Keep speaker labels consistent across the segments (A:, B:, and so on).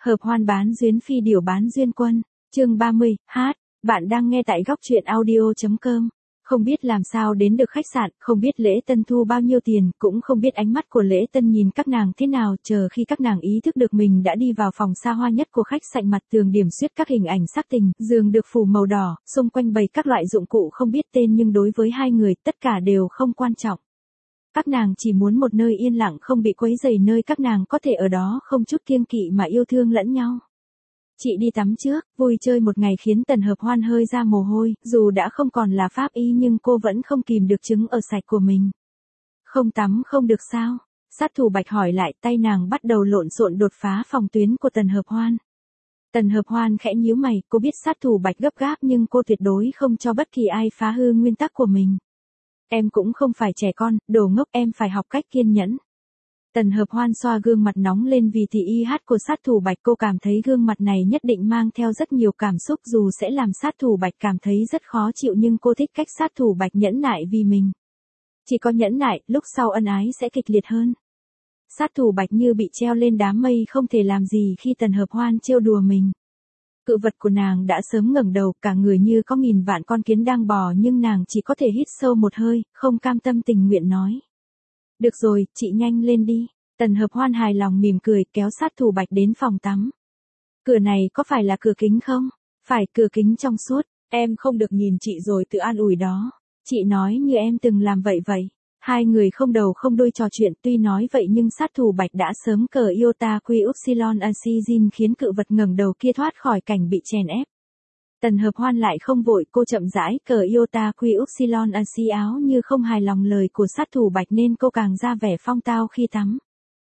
A: Hợp hoan bán duyên phi điểu bán duyên quân. Chương 30, hát. Bạn đang nghe tại góc truyện audio.com. Không biết làm sao đến được khách sạn, không biết lễ tân thu bao nhiêu tiền, cũng không biết ánh mắt của lễ tân nhìn các nàng thế nào, chờ khi các nàng ý thức được mình đã đi vào phòng xa hoa nhất của khách sạn, mặt tường điểm xuyết các hình ảnh sắc tình, giường được phủ màu đỏ, xung quanh bày các loại dụng cụ không biết tên nhưng đối với hai người tất cả đều không quan trọng. Các nàng chỉ muốn một nơi yên lặng không bị quấy rầy, nơi các nàng có thể ở đó không chút kiêng kỵ mà yêu thương lẫn nhau. Chị đi tắm trước, vui chơi một ngày khiến Tần Hợp Hoan hơi ra mồ hôi, dù đã không còn là pháp y nhưng cô vẫn không kìm được trứng ở sạch của mình. Không tắm không được sao? Sát thủ Bạch hỏi lại, tay nàng bắt đầu lộn xộn đột phá phòng tuyến của Tần Hợp Hoan. Tần Hợp Hoan khẽ nhíu mày, cô biết sát thủ Bạch gấp gáp nhưng cô tuyệt đối không cho bất kỳ ai phá hư nguyên tắc của mình. Em cũng không phải trẻ con, đồ ngốc, em phải học cách kiên nhẫn. Tần Hợp Hoan xoa gương mặt nóng lên vì thị y hát của sát thủ Bạch, cô cảm thấy gương mặt này nhất định mang theo rất nhiều cảm xúc, dù sẽ làm sát thủ Bạch cảm thấy rất khó chịu nhưng cô thích cách sát thủ Bạch nhẫn nại vì mình. Chỉ có nhẫn nại, lúc sau ân ái sẽ kịch liệt hơn. Sát thủ Bạch như bị treo lên đám mây không thể làm gì khi Tần Hợp Hoan trêu đùa mình. Cự vật của nàng đã sớm ngẩng đầu, cả người như có nghìn vạn con kiến đang bò nhưng nàng chỉ có thể hít sâu một hơi, không cam tâm tình nguyện nói. Được rồi, chị nhanh lên đi. Tần Hợp Hoan hài lòng mỉm cười, kéo sát thủ Bạch đến phòng tắm. Cửa này có phải là cửa kính không? Phải, cửa kính trong suốt. Em không được nhìn chị rồi tự an ủi đó. Chị nói như em từng làm vậy vậy. Hai người không đầu không đuôi trò chuyện, tuy nói vậy nhưng sát thủ Bạch đã sớm cờ iota quy upsilon oxygen khiến cự vật ngẩng đầu kia thoát khỏi cảnh bị chèn ép. Tần Hợp Hoan lại không vội, cô chậm rãi cờ iota quy upsilon oxy áo như không hài lòng lời của sát thủ Bạch nên cô càng ra vẻ phong tao khi tắm.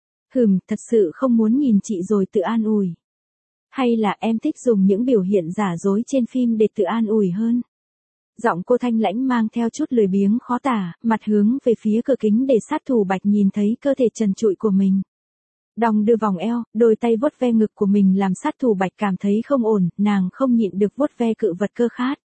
A: Thật sự không muốn nhìn chị rồi tự an ủi. Hay là em thích dùng những biểu hiện giả dối trên phim để tự an ủi hơn? Giọng cô thanh lãnh mang theo chút lười biếng khó tả, mặt hướng về phía cửa kính để sát thủ Bạch nhìn thấy cơ thể trần trụi của mình. Đong đưa vòng eo, đôi tay vuốt ve ngực của mình làm sát thủ Bạch cảm thấy không ổn, nàng không nhịn được vuốt ve cự vật cơ khát.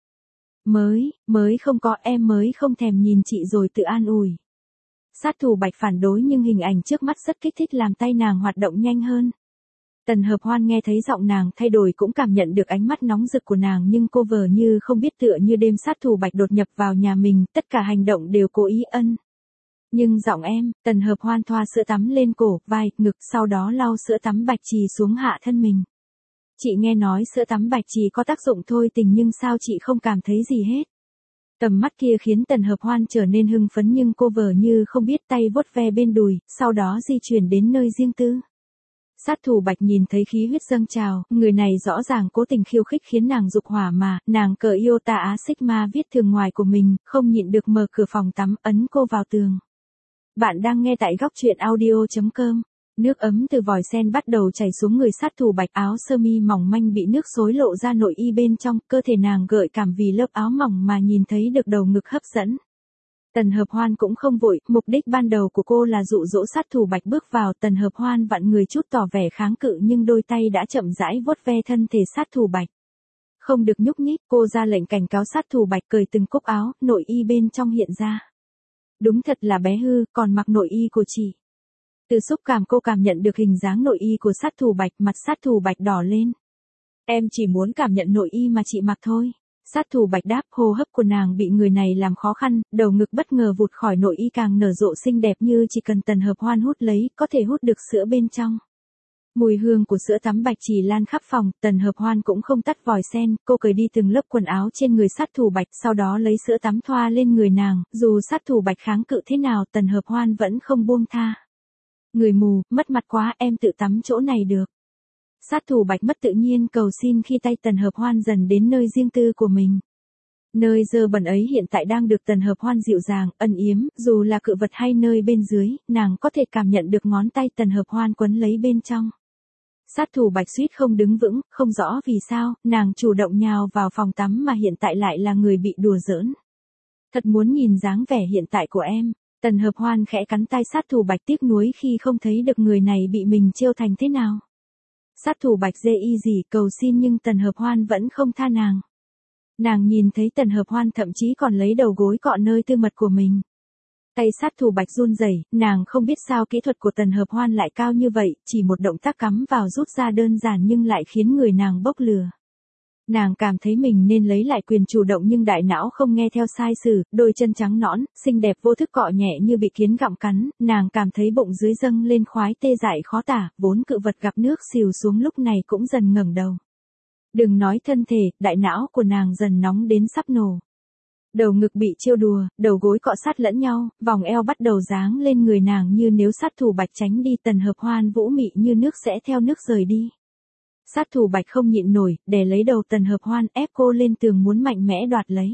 A: Mới không có, em mới không thèm nhìn chị rồi tự an ủi. Sát thủ Bạch phản đối nhưng hình ảnh trước mắt rất kích thích làm tay nàng hoạt động nhanh hơn. Tần Hợp Hoan nghe thấy giọng nàng thay đổi cũng cảm nhận được ánh mắt nóng rực của nàng nhưng cô vờ như không biết, tựa như đêm sát thủ Bạch đột nhập vào nhà mình, tất cả hành động đều cố ý ân. Nhưng giọng em, Tần Hợp Hoan thoa sữa tắm lên cổ, vai, ngực, sau đó lau sữa tắm bạch trì xuống hạ thân mình. Chị nghe nói sữa tắm bạch trì có tác dụng thôi tình nhưng sao chị không cảm thấy gì hết. Tầm mắt kia khiến Tần Hợp Hoan trở nên hưng phấn nhưng cô vờ như không biết, tay vuốt ve bên đùi, sau đó di chuyển đến nơi riêng tư. Sát thủ Bạch nhìn thấy khí huyết dâng trào, người này rõ ràng cố tình khiêu khích khiến nàng dục hỏa mà, nàng cờ iota á sigma viết thường ngoài của mình, không nhịn được mở cửa phòng tắm, ấn cô vào tường. Bạn đang nghe tại góc truyện audio.com. Nước ấm từ vòi sen bắt đầu chảy xuống người sát thủ Bạch, áo sơ mi mỏng manh bị nước xối lộ ra nội y bên trong, cơ thể nàng gợi cảm vì lớp áo mỏng mà nhìn thấy được đầu ngực hấp dẫn. Tần Hợp Hoan cũng không vội, mục đích ban đầu của cô là dụ dỗ sát thủ Bạch bước vào. Tần Hợp Hoan vặn người chút tỏ vẻ kháng cự nhưng đôi tay đã chậm rãi vuốt ve thân thể sát thủ Bạch. Không được nhúc nhích, cô ra lệnh cảnh cáo sát thủ Bạch cởi từng cúc áo, nội y bên trong hiện ra. Đúng thật là bé hư, còn mặc nội y của chị. Từ xúc cảm cô cảm nhận được hình dáng nội y của sát thủ Bạch, mặt sát thủ Bạch đỏ lên. Em chỉ muốn cảm nhận nội y mà chị mặc thôi. Sát thủ Bạch đáp, hô hấp của nàng bị người này làm khó khăn, đầu ngực bất ngờ vụt khỏi nội y càng nở rộ xinh đẹp như chỉ cần Tần Hợp Hoan hút lấy, có thể hút được sữa bên trong. Mùi hương của sữa tắm bạch trì lan khắp phòng, Tần Hợp Hoan cũng không tắt vòi sen, cô cởi đi từng lớp quần áo trên người sát thủ Bạch, sau đó lấy sữa tắm thoa lên người nàng, dù sát thủ Bạch kháng cự thế nào Tần Hợp Hoan vẫn không buông tha. Người mù, mất mặt quá, em tự tắm chỗ này được. Sát thủ Bạch mất tự nhiên cầu xin khi tay Tần Hợp Hoan dần đến nơi riêng tư của mình. Nơi dơ bẩn ấy hiện tại đang được Tần Hợp Hoan dịu dàng, ân yếm, dù là cự vật hay nơi bên dưới, nàng có thể cảm nhận được ngón tay Tần Hợp Hoan quấn lấy bên trong. Sát thủ Bạch suýt không đứng vững, không rõ vì sao, nàng chủ động nhào vào phòng tắm mà hiện tại lại là người bị đùa giỡn. Thật muốn nhìn dáng vẻ hiện tại của em. Tần Hợp Hoan khẽ cắn tay sát thủ Bạch, tiếc nuối khi không thấy được người này bị mình trêu thành thế nào. Sát thủ Bạch dê y gì cầu xin nhưng Tần Hợp Hoan vẫn không tha nàng. Nàng nhìn thấy Tần Hợp Hoan thậm chí còn lấy đầu gối cọ nơi tư mật của mình. Tay sát thủ Bạch run rẩy, nàng không biết sao kỹ thuật của Tần Hợp Hoan lại cao như vậy, chỉ một động tác cắm vào rút ra đơn giản nhưng lại khiến người nàng bốc lửa. Nàng cảm thấy mình nên lấy lại quyền chủ động nhưng đại não không nghe theo sai sử, đôi chân trắng nõn, xinh đẹp vô thức cọ nhẹ như bị kiến gặm cắn, nàng cảm thấy bụng dưới dâng lên khoái tê dại khó tả, vốn cự vật gặp nước xìu xuống lúc này cũng dần ngẩng đầu. Đừng nói thân thể, đại não của nàng dần nóng đến sắp nổ. Đầu ngực bị trêu đùa, đầu gối cọ sát lẫn nhau, vòng eo bắt đầu giáng lên người nàng như nếu sát thủ Bạch tránh đi Tần Hợp Hoan vũ mị như nước sẽ theo nước rời đi. Sát thủ Bạch không nhịn nổi, đè lấy đầu Tần Hợp Hoan ép cô lên tường muốn mạnh mẽ đoạt lấy.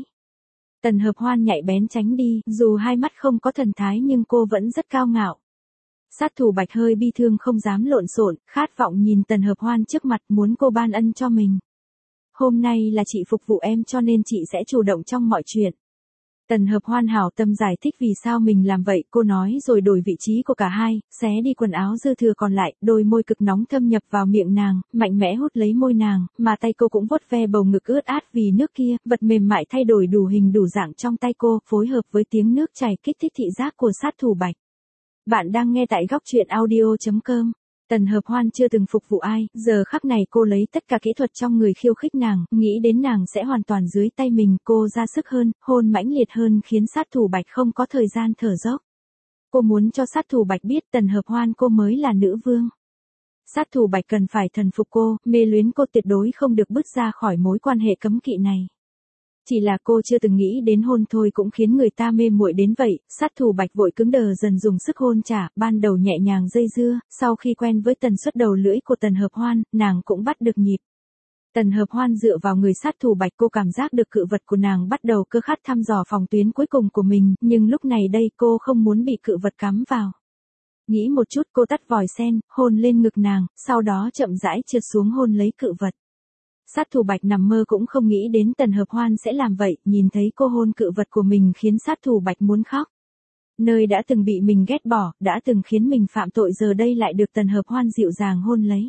A: Tần Hợp Hoan nhạy bén tránh đi, dù hai mắt không có thần thái nhưng cô vẫn rất cao ngạo. Sát thủ Bạch hơi bi thương không dám lộn xộn, khát vọng nhìn Tần Hợp Hoan trước mặt muốn cô ban ân cho mình. Hôm nay là chị phục vụ em cho nên chị sẽ chủ động trong mọi chuyện. Tần Hợp Hoan hảo tâm giải thích vì sao mình làm vậy, cô nói rồi đổi vị trí của cả hai, xé đi quần áo dư thừa còn lại, đôi môi cực nóng thâm nhập vào miệng nàng, mạnh mẽ hút lấy môi nàng, mà tay cô cũng vuốt ve bầu ngực ướt át vì nước kia, vật mềm mại thay đổi đủ hình đủ dạng trong tay cô, phối hợp với tiếng nước chảy kích thích thị giác của sát thủ Bạch. Bạn đang nghe tại góc truyện audio.com. Tần Hợp Hoan chưa từng phục vụ ai, giờ khắc này cô lấy tất cả kỹ thuật trong người khiêu khích nàng, nghĩ đến nàng sẽ hoàn toàn dưới tay mình, cô ra sức hơn, hôn mãnh liệt hơn khiến sát thủ Bạch không có thời gian thở dốc. Cô muốn cho sát thủ Bạch biết Tần Hợp Hoan cô mới là nữ vương. Sát thủ Bạch cần phải thần phục cô, mê luyến cô tuyệt đối không được bước ra khỏi mối quan hệ cấm kỵ này. Chỉ là cô chưa từng nghĩ đến hôn thôi cũng khiến người ta mê muội đến vậy, sát thủ Bạch vội cứng đờ dần dùng sức hôn trả, ban đầu nhẹ nhàng dây dưa, sau khi quen với tần suất đầu lưỡi của Tần Hợp Hoan, nàng cũng bắt được nhịp. Tần Hợp Hoan dựa vào người sát thủ Bạch, cô cảm giác được cự vật của nàng bắt đầu cơ khát thăm dò phòng tuyến cuối cùng của mình, nhưng lúc này đây cô không muốn bị cự vật cắm vào. Nghĩ một chút cô tắt vòi sen, hôn lên ngực nàng, sau đó chậm rãi trượt xuống hôn lấy cự vật. Sát thủ Bạch nằm mơ cũng không nghĩ đến Tần Hợp Hoan sẽ làm vậy, nhìn thấy cô hôn cự vật của mình khiến sát thủ Bạch muốn khóc. Nơi đã từng bị mình ghét bỏ, đã từng khiến mình phạm tội giờ đây lại được Tần Hợp Hoan dịu dàng hôn lấy.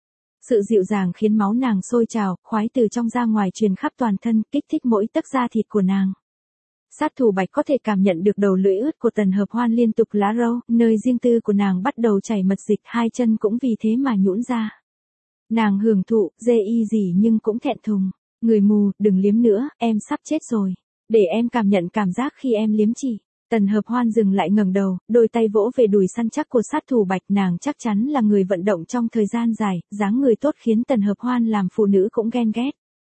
A: Sự dịu dàng khiến máu nàng sôi trào, khoái từ trong ra ngoài truyền khắp toàn thân, kích thích mỗi tấc da thịt của nàng. Sát thủ Bạch có thể cảm nhận được đầu lưỡi ướt của Tần Hợp Hoan liên tục lá râu, nơi riêng tư của nàng bắt đầu chảy mật dịch, hai chân cũng vì thế mà nhũn ra. Nàng hưởng thụ, dê y gì nhưng cũng thẹn thùng. Người mù, đừng liếm nữa, em sắp chết rồi. Để em cảm nhận cảm giác khi em liếm chỉ. Tần Hợp Hoan dừng lại ngẩng đầu, đôi tay vỗ về đùi săn chắc của sát thủ Bạch. Nàng chắc chắn là người vận động trong thời gian dài, dáng người tốt khiến Tần Hợp Hoan làm phụ nữ cũng ghen ghét.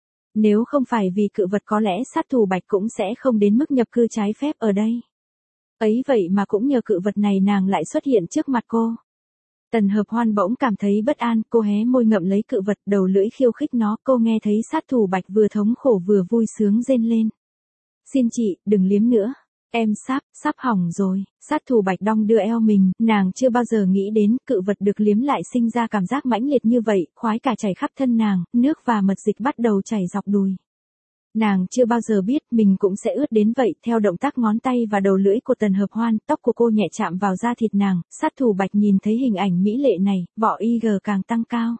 A: Nếu không phải vì cự vật có lẽ sát thủ Bạch cũng sẽ không đến mức nhập cư trái phép ở đây. Ấy vậy mà cũng nhờ cự vật này nàng lại xuất hiện trước mặt cô. Tần Hợp Hoan bỗng cảm thấy bất an, cô hé môi ngậm lấy cự vật, đầu lưỡi khiêu khích nó, cô nghe thấy sát thủ Bạch vừa thống khổ vừa vui sướng rên lên. Xin chị, đừng liếm nữa. Em sắp hỏng rồi. Sát thủ Bạch đong đưa eo mình, nàng chưa bao giờ nghĩ đến cự vật được liếm lại sinh ra cảm giác mãnh liệt như vậy, khoái cả chảy khắp thân nàng, nước và mật dịch bắt đầu chảy dọc đùi. Nàng chưa bao giờ biết mình cũng sẽ ướt đến vậy, theo động tác ngón tay và đầu lưỡi của Tần Hợp Hoan, tóc của cô nhẹ chạm vào da thịt nàng, sát thủ Bạch nhìn thấy hình ảnh mỹ lệ này, vỏ IG càng tăng cao.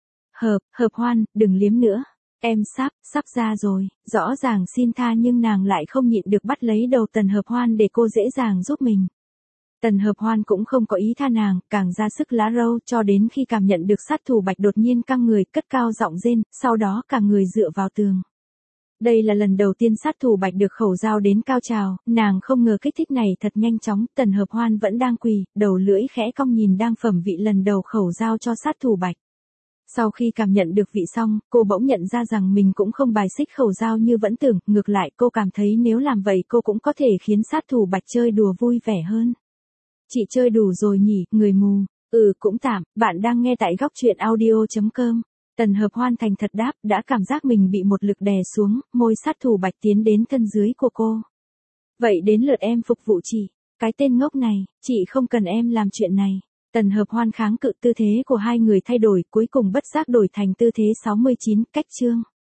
A: Hợp Hoan, đừng liếm nữa. Em sắp ra rồi, rõ ràng xin tha nhưng nàng lại không nhịn được bắt lấy đầu Tần Hợp Hoan để cô dễ dàng giúp mình. Tần Hợp Hoan cũng không có ý tha nàng, càng ra sức lá râu cho đến khi cảm nhận được sát thủ Bạch đột nhiên căng người, cất cao giọng rên, sau đó cả người dựa vào tường. Đây là lần đầu tiên sát thủ Bạch được khẩu giao đến cao trào, nàng không ngờ kích thích này thật nhanh chóng, Tần Hợp Hoan vẫn đang quỳ, đầu lưỡi khẽ cong nhìn đang phẩm vị lần đầu khẩu giao cho sát thủ Bạch. Sau khi cảm nhận được vị xong, cô bỗng nhận ra rằng mình cũng không bài xích khẩu giao như vẫn tưởng, ngược lại cô cảm thấy nếu làm vậy cô cũng có thể khiến sát thủ Bạch chơi đùa vui vẻ hơn. Chị chơi đủ rồi nhỉ, người mù. Cũng tạm, bạn đang nghe tại góc truyện audio.com. Tần Hợp Hoan thành thật đáp, đã cảm giác mình bị một lực đè xuống, môi sát thủ Bạch tiến đến thân dưới của cô. Vậy đến lượt em phục vụ chị. Cái tên ngốc này, chị không cần em làm chuyện này. Tần Hợp Hoan kháng cự, tư thế của hai người thay đổi, cuối cùng bất giác đổi thành tư thế 69, cách chương.